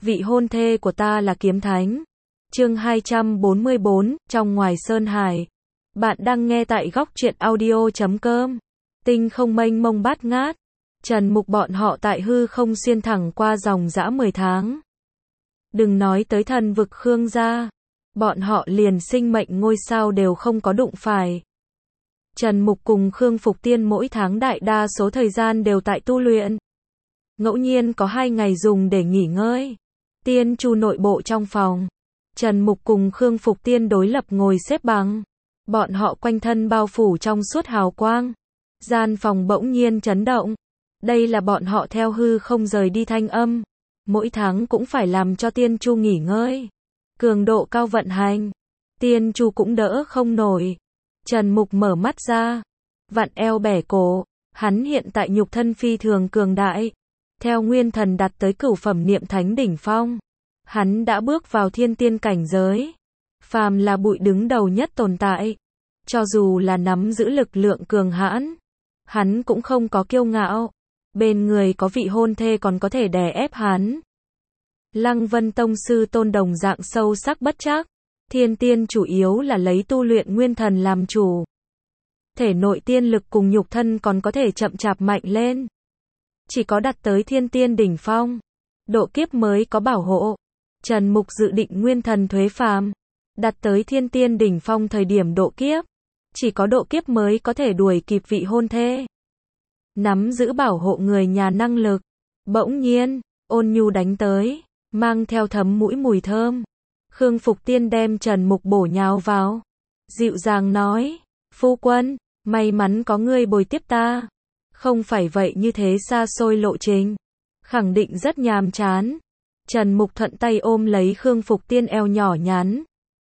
vị hôn thê của ta là kiếm thánh. Chương 244, trong ngoài sơn hải. Bạn đang nghe tại góc truyện audio.com. Tinh không mênh mông bát ngát. Trần Mục bọn họ tại hư không xuyên thẳng qua dòng dã 10 tháng. Đừng nói tới thần vực Khương gia. Bọn họ liền sinh mệnh ngôi sao đều không có đụng phải. Trần Mục cùng Khương Phục Tiên mỗi tháng đại đa số thời gian đều tại tu luyện. Ngẫu nhiên có 2 ngày dùng để nghỉ ngơi. Tiên Chu nội bộ trong phòng. Trần Mục cùng Khương Phục Tiên đối lập ngồi xếp bằng. Bọn họ quanh thân bao phủ trong suốt hào quang. Gian phòng bỗng nhiên chấn động. Đây là bọn họ theo hư không rời đi thanh âm. Mỗi tháng cũng phải làm cho Tiên Chu nghỉ ngơi. Cường độ cao vận hành. Tiên Chu cũng đỡ không nổi. Trần Mục mở mắt ra. Vặn eo bẻ cổ. Hắn hiện tại nhục thân phi thường cường đại. Theo nguyên thần đạt tới cửu phẩm niệm thánh đỉnh phong. Hắn đã bước vào thiên tiên cảnh giới. Phàm là bụi đứng đầu nhất tồn tại. Cho dù là nắm giữ lực lượng cường hãn. Hắn cũng không có kiêu ngạo. Bên người có vị hôn thê còn có thể đè ép hắn. Lăng Vân Tông sư Tôn đồng dạng sâu sắc bất trắc. Thiên tiên chủ yếu là lấy tu luyện nguyên thần làm chủ. Thể nội tiên lực cùng nhục thân còn có thể chậm chạp mạnh lên. Chỉ có đạt tới thiên tiên đỉnh phong. Độ kiếp mới có bảo hộ. Trần Mục dự định nguyên thần thuế phàm. Đạt tới thiên tiên đỉnh phong thời điểm độ kiếp. Chỉ có độ kiếp mới có thể đuổi kịp vị hôn thê. Nắm giữ bảo hộ người nhà năng lực. Bỗng nhiên, Ôn Nhu đánh tới. Mang theo thấm mũi mùi thơm. Khương Phục Tiên đem Trần Mục bổ nhào vào. Dịu dàng nói. Phu quân, may mắn có ngươi bồi tiếp ta. Không phải vậy như thế xa xôi lộ trình. Khẳng định rất nhàm chán. Trần Mục thuận tay ôm lấy Khương Phục Tiên eo nhỏ nhắn.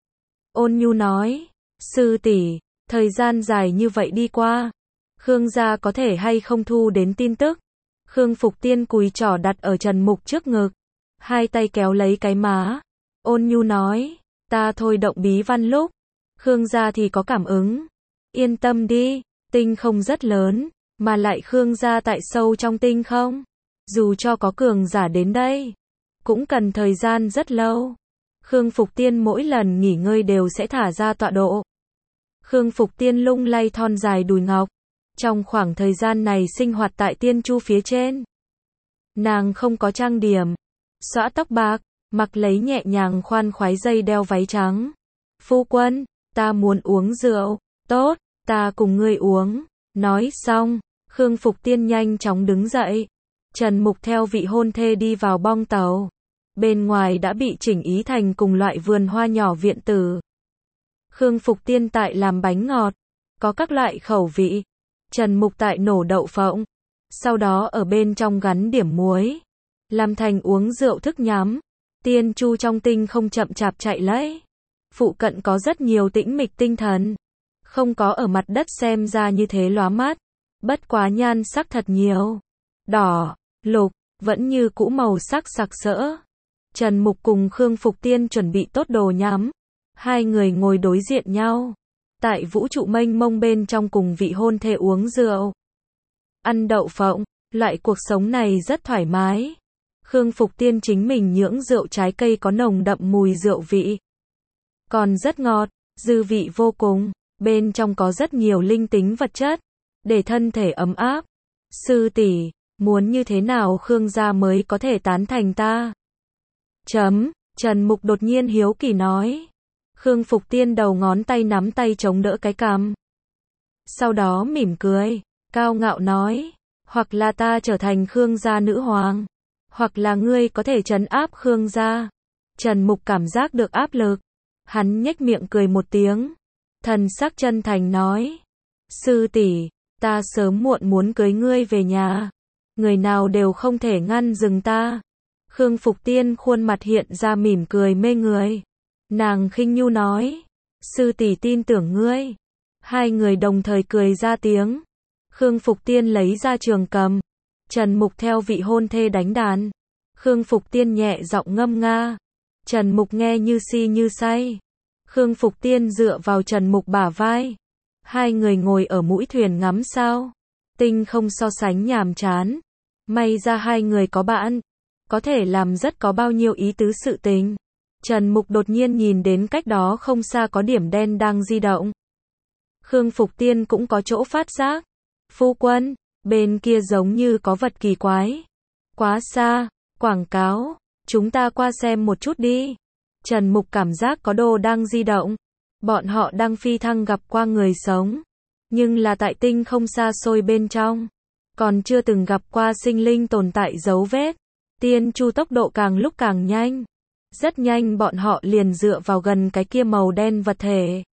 Ôn Nhu nói. Sư tỷ, thời gian dài như vậy đi qua. Khương gia có thể hay không thu đến tin tức. Khương Phục Tiên cùi trỏ đặt ở Trần Mục trước ngực. Hai tay kéo lấy cái má. Ôn Nhu nói. Ta thôi động bí văn lúc. Khương gia thì có cảm ứng. Yên tâm đi. Tinh không rất lớn. Mà lại Khương gia tại sâu trong tinh không. Dù cho có cường giả đến đây. Cũng cần thời gian rất lâu. Khương Phục Tiên mỗi lần nghỉ ngơi đều sẽ thả ra tọa độ. Khương Phục Tiên lung lay thon dài đùi ngọc. Trong khoảng thời gian này sinh hoạt tại Tiên Chu phía trên. Nàng không có trang điểm. Xõa tóc bạc. Mặc lấy nhẹ nhàng khoan khoái dây đeo váy trắng. Phu quân, ta muốn uống rượu. Tốt, ta cùng ngươi uống. Nói xong, Khương Phục Tiên nhanh chóng đứng dậy. Trần Mục theo vị hôn thê đi vào bong tàu. Bên ngoài đã bị chỉnh ý thành cùng loại vườn hoa nhỏ viện tử. Khương Phục Tiên tại làm bánh ngọt. Có các loại khẩu vị. Trần Mục tại nổ đậu phộng. Sau đó ở bên trong gắn điểm muối. Làm thành uống rượu thức nhắm. Tiên Chu trong tinh không chậm chạp chạy lấy. Phụ cận có rất nhiều tĩnh mịch tinh thần. Không có ở mặt đất xem ra như thế lóa mắt. Bất quá nhan sắc thật nhiều. Đỏ, lục, vẫn như cũ màu sắc sặc sỡ. Trần Mục cùng Khương Phục Tiên chuẩn bị tốt đồ nhắm. Hai người ngồi đối diện nhau. Tại vũ trụ mênh mông bên trong cùng vị hôn thê uống rượu. Ăn đậu phộng, loại cuộc sống này rất thoải mái. Khương Phục Tiên chính mình nhưỡng rượu trái cây có nồng đậm mùi rượu vị. Còn rất ngọt, dư vị vô cùng. Bên trong có rất nhiều linh tính vật chất. Để thân thể ấm áp. Sư tỷ, muốn như thế nào Khương gia mới có thể tán thành ta? Trần Mục đột nhiên hiếu kỳ nói. Khương Phục Tiên đầu ngón tay nắm tay chống đỡ cái cằm. Sau đó mỉm cười, cao ngạo nói. Hoặc là ta trở thành Khương gia nữ hoàng. Hoặc là ngươi có thể trấn áp Khương gia. Trần Mục cảm giác được áp lực. Hắn nhếch miệng cười một tiếng. Thần sắc chân thành nói. Sư tỷ, ta sớm muộn muốn cưới ngươi về nhà. Người nào đều không thể ngăn dừng ta. Khương Phục Tiên khuôn mặt hiện ra mỉm cười mê người. Nàng khinh nhu nói. Sư tỷ tin tưởng ngươi. Hai người đồng thời cười ra tiếng. Khương Phục Tiên lấy ra trường cầm. Trần Mục theo vị hôn thê đánh đàn. Khương Phục Tiên nhẹ giọng ngâm nga. Trần Mục nghe như si như say. Khương Phục Tiên dựa vào Trần Mục bả vai. Hai người ngồi ở mũi thuyền ngắm sao. Tinh không so sánh nhàm chán. May ra hai người có bạn. có thể làm rất có bao nhiêu ý tứ sự tình. Trần Mục đột nhiên nhìn đến cách đó không xa có điểm đen đang di động. Khương Phục Tiên cũng có chỗ phát giác. Phu quân, bên kia giống như có vật kỳ quái. Quá xa, quảng cáo, chúng ta qua xem một chút đi. Trần Mục cảm giác có đồ đang di động. Bọn họ đang phi thăng gặp qua người sống. Nhưng là tại tinh không xa xôi bên trong. Còn chưa từng gặp qua sinh linh tồn tại dấu vết. Tiên chu tốc độ càng lúc càng nhanh. Rất nhanh bọn họ liền dựa vào gần cái kia màu đen vật thể.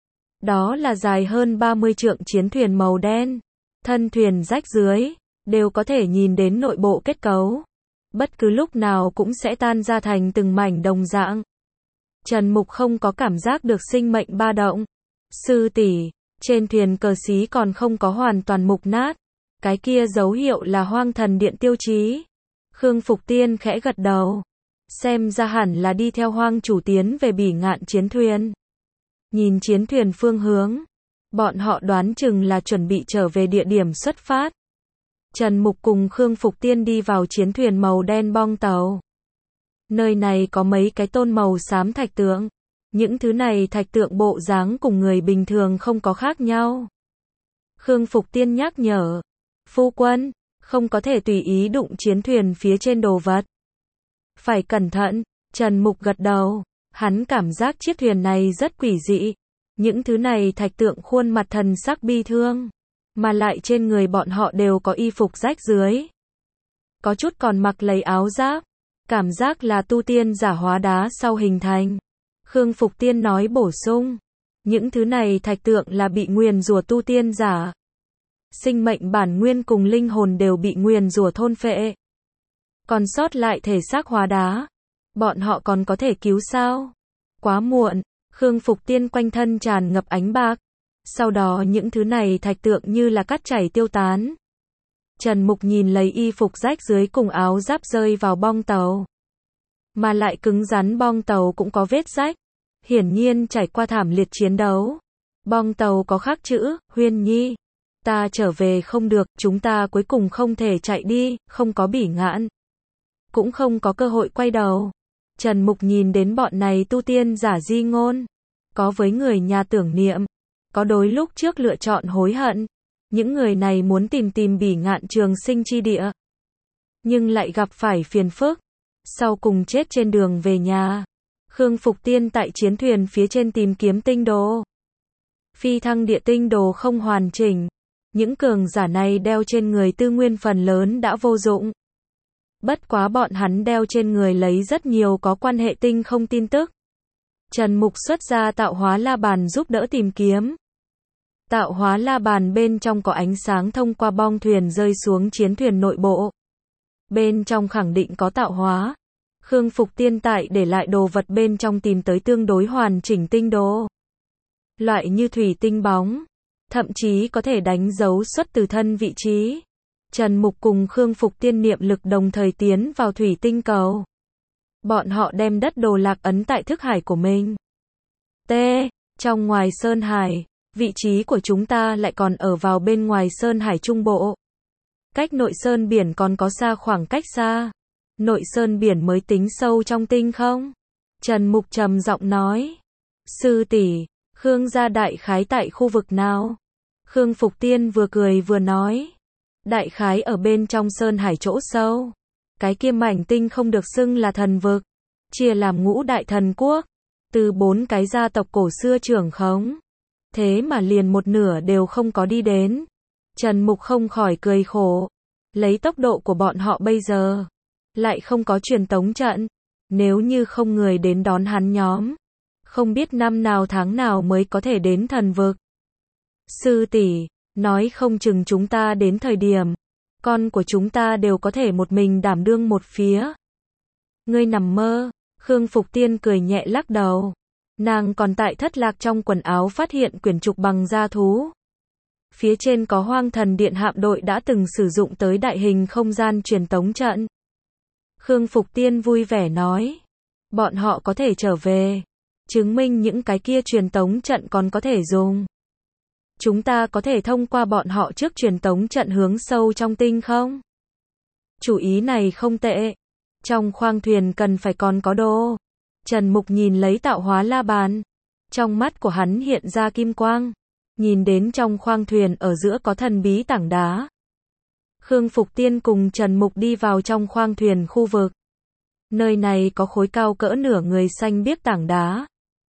Đó là dài hơn 30 trượng chiến thuyền màu đen. Thân thuyền rách dưới, đều có thể nhìn đến nội bộ kết cấu. Bất cứ lúc nào cũng sẽ tan ra thành từng mảnh đồng dạng. Trần Mục không có cảm giác được sinh mệnh ba động. Sư tỷ, trên thuyền cờ xí còn không có hoàn toàn mục nát. Cái kia dấu hiệu là hoang thần điện tiêu chí. Khương Phục Tiên khẽ gật đầu. Xem ra hẳn là đi theo hoang chủ tiến về bỉ ngạn chiến thuyền. Nhìn chiến thuyền phương hướng, bọn họ đoán chừng là chuẩn bị trở về địa điểm xuất phát. Trần Mục cùng Khương Phục Tiên đi vào chiến thuyền màu đen bong tàu. Nơi này có mấy cái tôn màu xám thạch tượng. Những thứ này thạch tượng bộ dáng cùng người bình thường không có khác nhau. Khương Phục Tiên nhắc nhở. Phu quân, không có thể tùy ý đụng chiến thuyền phía trên đồ vật. Phải cẩn thận, Trần Mục gật đầu. Hắn cảm giác chiếc thuyền này rất quỷ dị. Những thứ này thạch tượng khuôn mặt thần sắc bi thương. Mà lại trên người bọn họ đều có y phục rách rưới. Có chút còn mặc lấy áo giáp. Cảm giác là tu tiên giả hóa đá sau hình thành. Khương Phục Tiên nói bổ sung. Những thứ này thạch tượng là bị nguyền rủa tu tiên giả. Sinh mệnh bản nguyên cùng linh hồn đều bị nguyền rủa thôn phệ. Còn sót lại thể xác hóa đá. Bọn họ còn có thể cứu sao? Quá muộn, Khương Phục Tiên quanh thân tràn ngập ánh bạc. Sau đó những thứ này thạch tượng như là cát chảy tiêu tán. Trần Mục nhìn lấy y phục rách dưới cùng áo giáp rơi vào bong tàu. Mà lại cứng rắn bong tàu cũng có vết rách. Hiển nhiên trải qua thảm liệt chiến đấu. Bong tàu có khắc chữ, Huyên Nhi. Ta trở về không được, chúng ta cuối cùng không thể chạy đi, không có bỉ ngạn. Cũng không có cơ hội quay đầu. Trần Mục nhìn đến bọn này tu tiên giả di ngôn. Có với người nhà tưởng niệm. Có đối lúc trước lựa chọn hối hận. Những người này muốn tìm bỉ ngạn trường sinh chi địa. Nhưng lại gặp phải phiền phức. Sau cùng chết trên đường về nhà. Khương Phục Tiên tại chiến thuyền phía trên tìm kiếm tinh đồ. Phi thăng địa tinh đồ không hoàn chỉnh. Những cường giả này đeo trên người tư nguyên phần lớn đã vô dụng. Bất quá bọn hắn đeo trên người lấy rất nhiều có quan hệ tinh không tin tức. Trần Mục xuất ra tạo hóa la bàn giúp đỡ tìm kiếm. Tạo hóa la bàn bên trong có ánh sáng thông qua bong thuyền rơi xuống chiến thuyền nội bộ. Bên trong khẳng định có tạo hóa. Khương Phục Tiên tại để lại đồ vật bên trong tìm tới tương đối hoàn chỉnh tinh đồ. Loại như thủy tinh bóng. Thậm chí có thể đánh dấu xuất từ thân vị trí. Trần Mục cùng Khương Phục Tiên niệm lực đồng thời tiến vào thủy tinh cầu. Bọn họ đem đất đồ lạc ấn tại thức hải của mình. Trong ngoài Sơn Hải, vị trí của chúng ta lại còn ở vào bên ngoài Sơn Hải trung bộ. Cách nội Sơn biển còn có xa khoảng cách xa. Nội Sơn biển mới tính sâu trong tinh không? Trần Mục trầm giọng nói. Sư tỷ, Khương gia đại khái tại khu vực nào? Khương Phục Tiên vừa cười vừa nói. Đại khái ở bên trong Sơn Hải chỗ sâu. Cái kia mảnh tinh không được xưng là thần vực. Chia làm ngũ đại thần quốc. Từ 4 cái gia tộc cổ xưa trưởng khống. Thế mà liền một nửa đều không có đi đến. Trần Mục không khỏi cười khổ. Lấy tốc độ của bọn họ bây giờ. Lại không có truyền tống trận. Nếu như không người đến đón hắn nhóm. Không biết năm nào tháng nào mới có thể đến thần vực. Sư tỷ, nói không chừng chúng ta đến thời điểm. Con của chúng ta đều có thể một mình đảm đương một phía. Ngươi nằm mơ. Khương Phục Tiên cười nhẹ lắc đầu. Nàng còn tại thất lạc trong quần áo phát hiện quyển trục bằng da thú. Phía trên có Hoang Thần Điện hạm đội đã từng sử dụng tới đại hình không gian truyền tống trận. Khương Phục Tiên vui vẻ nói. Bọn họ có thể trở về. Chứng minh những cái kia truyền tống trận còn có thể dùng. Chúng ta có thể thông qua bọn họ trước truyền tống trận hướng sâu trong tinh không? Chủ ý này không tệ. Trong khoang thuyền cần phải còn có đồ. Trần Mục nhìn lấy tạo hóa la bàn. Trong mắt của hắn hiện ra kim quang. Nhìn đến trong khoang thuyền ở giữa có thần bí tảng đá. Khương Phục Tiên cùng Trần Mục đi vào trong khoang thuyền khu vực. Nơi này có khối cao cỡ nửa người xanh biếc tảng đá.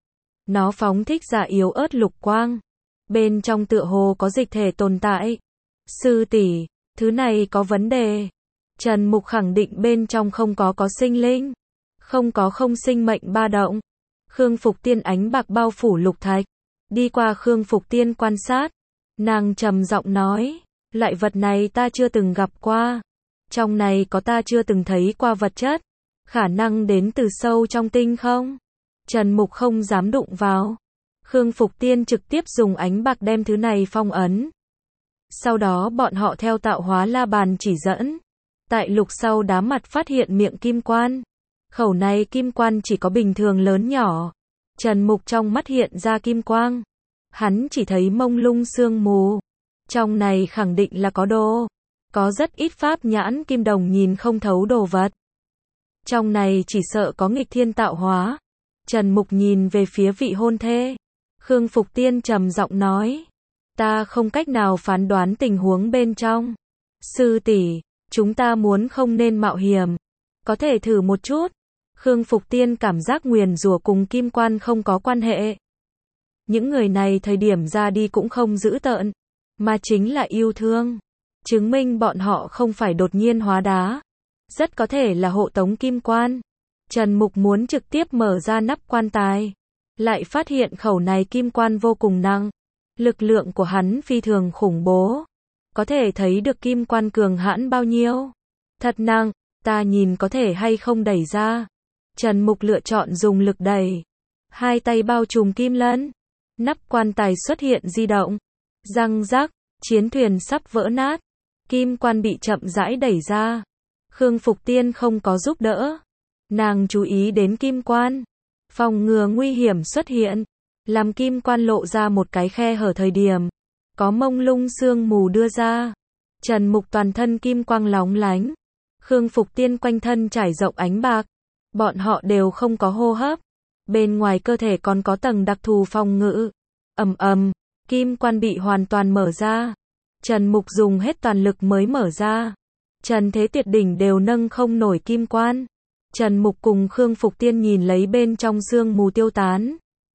Nó phóng thích ra yếu ớt lục quang. Bên trong tựa hồ có dịch thể tồn tại. Sư tỷ, thứ này có vấn đề. Trần Mục khẳng định bên trong không có sinh linh. Không sinh mệnh ba động. Khương Phục Tiên ánh bạc bao phủ lục thạch. Đi qua Khương Phục Tiên quan sát. Nàng trầm giọng nói. Loại vật này ta chưa từng gặp qua. Trong này có ta chưa từng thấy qua vật chất. Khả năng đến từ sâu trong tinh không? Trần Mục không dám đụng vào. Khương Phục Tiên trực tiếp dùng ánh bạc đem thứ này phong ấn. Sau đó bọn họ theo tạo hóa la bàn chỉ dẫn. Tại lục sau đá mặt phát hiện miệng kim quan. Khẩu này kim quan chỉ có bình thường lớn nhỏ. Trần Mục trong mắt hiện ra kim quang. Hắn chỉ thấy mông lung sương mù. Trong này khẳng định là có đồ. Có rất ít pháp nhãn kim đồng nhìn không thấu đồ vật. Trong này chỉ sợ có nghịch thiên tạo hóa. Trần Mục nhìn về phía vị hôn thê. Khương Phục Tiên trầm giọng nói. Ta không cách nào phán đoán tình huống bên trong. Sư tỷ, chúng ta muốn không nên mạo hiểm. Có thể thử một chút. Khương Phục Tiên cảm giác nguyền rủa cùng kim quan không có quan hệ. Những người này thời điểm ra đi cũng không dữ tợn. Mà chính là yêu thương. Chứng minh bọn họ không phải đột nhiên hóa đá. Rất có thể là hộ tống kim quan. Trần Mục muốn trực tiếp mở ra nắp quan tài. Lại phát hiện khẩu này kim quan vô cùng nặng. Lực lượng của hắn phi thường khủng bố. Có thể thấy được kim quan cường hãn bao nhiêu. Thật nặng, ta nhìn có thể hay không đẩy ra. Trần Mục lựa chọn dùng lực đẩy. Hai tay bao trùm kim lân. Nắp quan tài xuất hiện di động. Răng rắc, chiến thuyền sắp vỡ nát. Kim quan bị chậm rãi đẩy ra. Khương Phục Tiên không có giúp đỡ. Nàng chú ý đến kim quan. Phòng ngừa nguy hiểm xuất hiện. Làm kim quan lộ ra một cái khe hở thời điểm. Có mông lung sương mù đưa ra. Trần Mục toàn thân kim quang lóng lánh. Khương Phục Tiên quanh thân trải rộng ánh bạc. Bọn họ đều không có hô hấp. Bên ngoài cơ thể còn có tầng đặc thù phòng ngự. Ầm ầm, kim quan bị hoàn toàn mở ra. Trần Mục dùng hết toàn lực mới mở ra. Trần Thế Tuyệt đỉnh đều nâng không nổi kim quan. Trần Mục cùng Khương Phục Tiên nhìn lấy bên trong sương mù tiêu tán.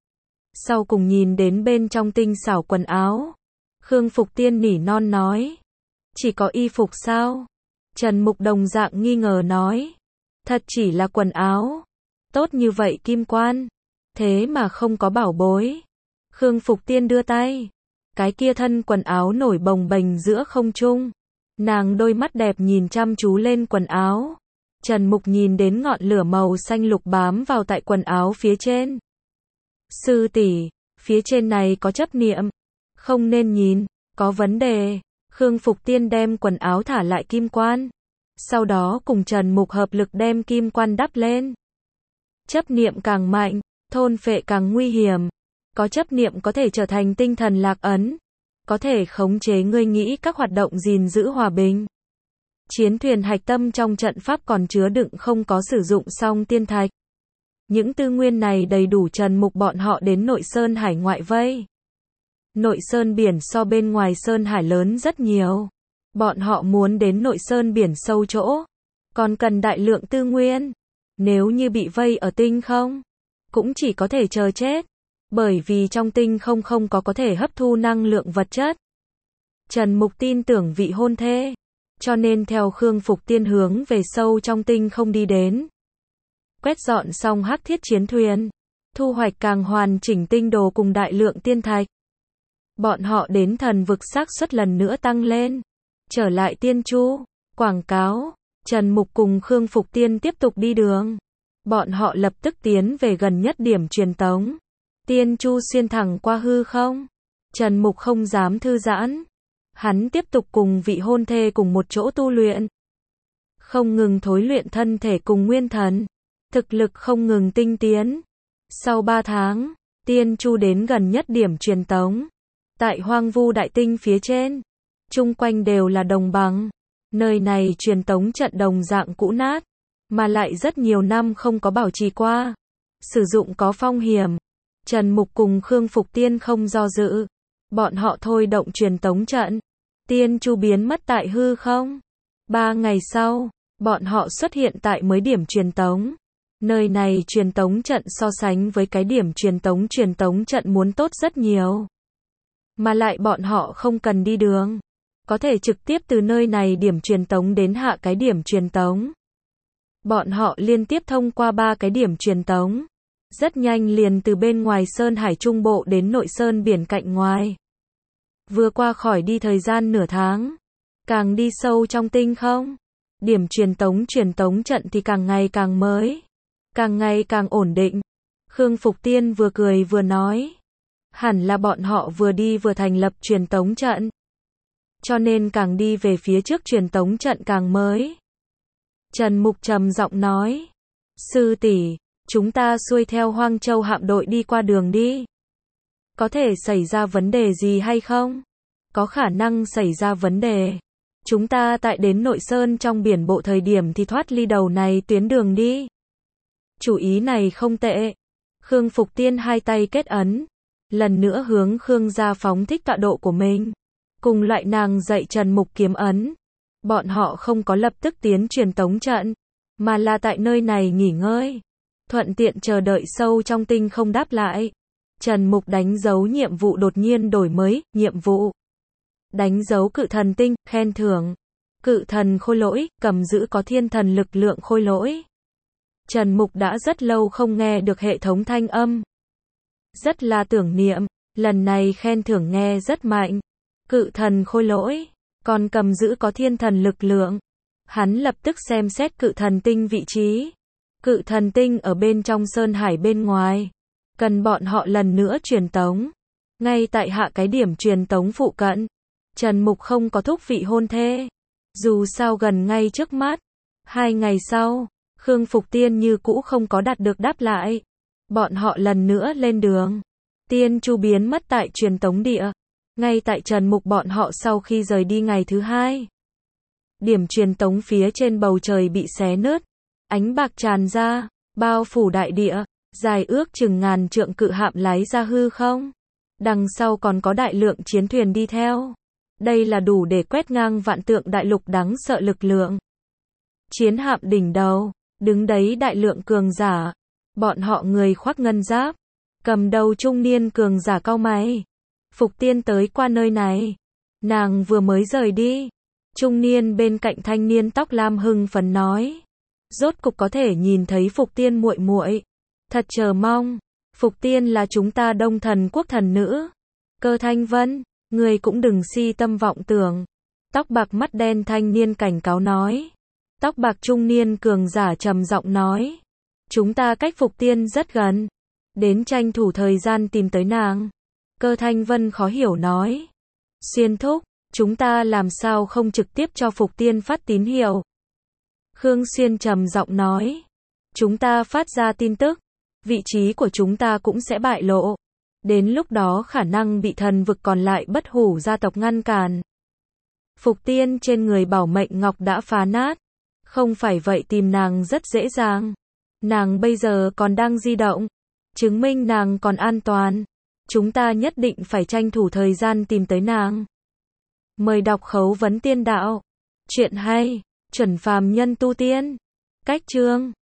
Sau cùng nhìn đến bên trong tinh xảo quần áo. Khương Phục Tiên nỉ non nói. Chỉ có y phục sao? Trần Mục đồng dạng nghi ngờ nói. Thật chỉ là quần áo. Tốt như vậy kim quan. Thế mà không có bảo bối. Khương Phục Tiên đưa tay. Cái kia thân quần áo nổi bồng bềnh giữa không trung. Nàng đôi mắt đẹp nhìn chăm chú lên quần áo. Trần Mục nhìn đến ngọn lửa màu xanh lục bám vào tại quần áo phía trên. Sư tỷ, phía trên này có chấp niệm. Không nên nhìn, có vấn đề. Khương Phục Tiên đem quần áo thả lại kim quan. Sau đó cùng Trần Mục hợp lực đem kim quan đắp lên. Chấp niệm càng mạnh, thôn phệ càng nguy hiểm. Có chấp niệm có thể trở thành tinh thần lạc ấn. Có thể khống chế ngươi nghĩ các hoạt động gìn giữ hòa bình. Chiến thuyền hạch tâm trong trận pháp còn chứa đựng không có sử dụng xong tiên thạch. Những tư nguyên này đầy đủ Trần Mục bọn họ đến nội sơn hải ngoại vây. Nội sơn biển so bên ngoài sơn hải lớn rất nhiều. Bọn họ muốn đến nội sơn biển sâu chỗ. Còn cần đại lượng tư nguyên. Nếu như bị vây ở tinh không, cũng chỉ có thể chờ chết. Bởi vì trong tinh không có thể hấp thu năng lượng vật chất. Trần Mục tin tưởng vị hôn thê. Cho nên theo Khương Phục Tiên hướng về sâu trong tinh không đi đến. Quét dọn xong hắc thiết chiến thuyền. Thu hoạch càng hoàn chỉnh tinh đồ cùng đại lượng tiên thạch. Bọn họ đến thần vực xác suất lần nữa tăng lên. Trở lại Tiên Chu. Quảng cáo. Trần Mục cùng Khương Phục Tiên tiếp tục đi đường. Bọn họ lập tức tiến về gần nhất điểm truyền tống. Tiên Chu xuyên thẳng qua hư không. Trần Mục không dám thư giãn. Hắn tiếp tục cùng vị hôn thê cùng một chỗ tu luyện. Không ngừng thối luyện thân thể cùng nguyên thần. Thực lực không ngừng tinh tiến. Sau 3 tháng, Tiên Chu đến gần nhất điểm truyền tống. Tại hoang vu đại tinh phía trên. Chung quanh đều là đồng bằng. Nơi này truyền tống trận đồng dạng cũ nát. mà lại rất nhiều năm không có bảo trì qua. Sử dụng có phong hiểm. Trần Mục cùng Khương Phục Tiên không do dự. Bọn họ thôi động truyền tống trận. Tiên chu biến mất tại hư không. 3 ngày sau, bọn họ xuất hiện tại mới điểm truyền tống. Nơi này truyền tống trận so sánh với cái điểm truyền tống trận muốn tốt rất nhiều. Mà lại bọn họ không cần đi đường. Có thể trực tiếp từ nơi này điểm truyền tống đến hạ cái điểm truyền tống. Bọn họ liên tiếp thông qua 3 cái điểm truyền tống. Rất nhanh liền từ bên ngoài Sơn Hải Trung Bộ đến nội Sơn biển cạnh ngoài. Vừa qua khỏi đi thời gian nửa tháng. Càng đi sâu trong tinh không. Điểm truyền tống trận thì càng ngày càng mới. Càng ngày càng ổn định. Khương Phục Tiên vừa cười vừa nói. Hẳn là bọn họ vừa đi vừa thành lập truyền tống trận. Cho nên càng đi về phía trước truyền tống trận càng mới. Trần Mục trầm giọng nói. Sư tỷ, chúng ta xuôi theo Hoang Châu hạm đội đi qua đường đi. Có thể xảy ra vấn đề gì hay không? Có khả năng xảy ra vấn đề. Chúng ta tại đến nội sơn trong biển bộ thời điểm thì thoát ly đầu này tuyến đường đi. Chủ ý này không tệ. Khương Phục Tiên hai tay kết ấn. Lần nữa hướng Khương gia phóng thích tọa độ của mình. Cùng loại nàng dạy Trần Mục kiếm ấn. Bọn họ không có lập tức tiến truyền tống trận. Mà là tại nơi này nghỉ ngơi. Thuận tiện chờ đợi sâu trong tinh không đáp lại. Trần Mục đánh dấu nhiệm vụ đột nhiên đổi mới. Nhiệm vụ. Đánh dấu cự thần tinh, khen thưởng. Cự thần khôi lỗi, cầm giữ có thiên thần lực lượng khôi lỗi. Trần Mục đã rất lâu không nghe được hệ thống thanh âm. Rất là tưởng niệm, lần này khen thưởng nghe rất mạnh. Cự thần khôi lỗi, còn cầm giữ có thiên thần lực lượng. Hắn lập tức xem xét cự thần tinh vị trí. Cự thần tinh ở bên trong Sơn Hải bên ngoài. Cần bọn họ lần nữa truyền tống. Ngay tại hạ cái điểm truyền tống phụ cận. Trần Mục không có thúc vị hôn thê. Dù sao gần ngay trước mắt. 2 ngày sau, Khương Phục Tiên như cũ không có đạt được đáp lại. Bọn họ lần nữa lên đường. Tiên chu biến mất tại truyền tống địa. Ngay tại Trần Mục bọn họ sau khi rời đi ngày thứ 2. Điểm truyền tống phía trên bầu trời bị xé nứt. Ánh bạc tràn ra, bao phủ đại địa. Dài ước chừng ngàn trượng cự hạm lái ra hư không. Đằng sau còn có đại lượng chiến thuyền đi theo. Đây là đủ để quét ngang vạn tượng đại lục đáng sợ lực lượng. Chiến hạm đỉnh đầu, đứng đấy đại lượng cường giả. Bọn họ người khoác ngân giáp. Cầm đầu trung niên cường giả cau mày. Phục Tiên tới qua nơi này. Nàng vừa mới rời đi. Trung niên bên cạnh thanh niên tóc lam hưng phấn nói. Rốt cục có thể nhìn thấy Phục Tiên muội muội. Thật chờ mong. Phục Tiên là chúng ta Đông Thần quốc thần nữ. Cơ Thanh Vân, người cũng đừng si tâm vọng tưởng. Tóc bạc mắt đen thanh niên cảnh cáo nói. Tóc bạc trung niên cường giả trầm giọng nói. Chúng ta cách Phục Tiên rất gần. Đến tranh thủ thời gian tìm tới nàng. Cơ Thanh Vân khó hiểu nói. Xuyên thúc, chúng ta làm sao không trực tiếp cho Phục Tiên phát tín hiệu. Khương Xuyên trầm giọng nói. Chúng ta phát ra tin tức. Vị trí của chúng ta cũng sẽ bại lộ. Đến lúc đó khả năng bị thần vực còn lại bất hủ gia tộc ngăn cản. Phục Tiên trên người bảo mệnh ngọc đã phá nát. Không phải vậy tìm nàng rất dễ dàng. Nàng bây giờ còn đang di động. Chứng minh nàng còn an toàn. Chúng ta nhất định phải tranh thủ thời gian tìm tới nàng. Mời đọc Khấu vấn tiên đạo. Chuyện hay, chuẩn phàm nhân tu tiên. Cách chương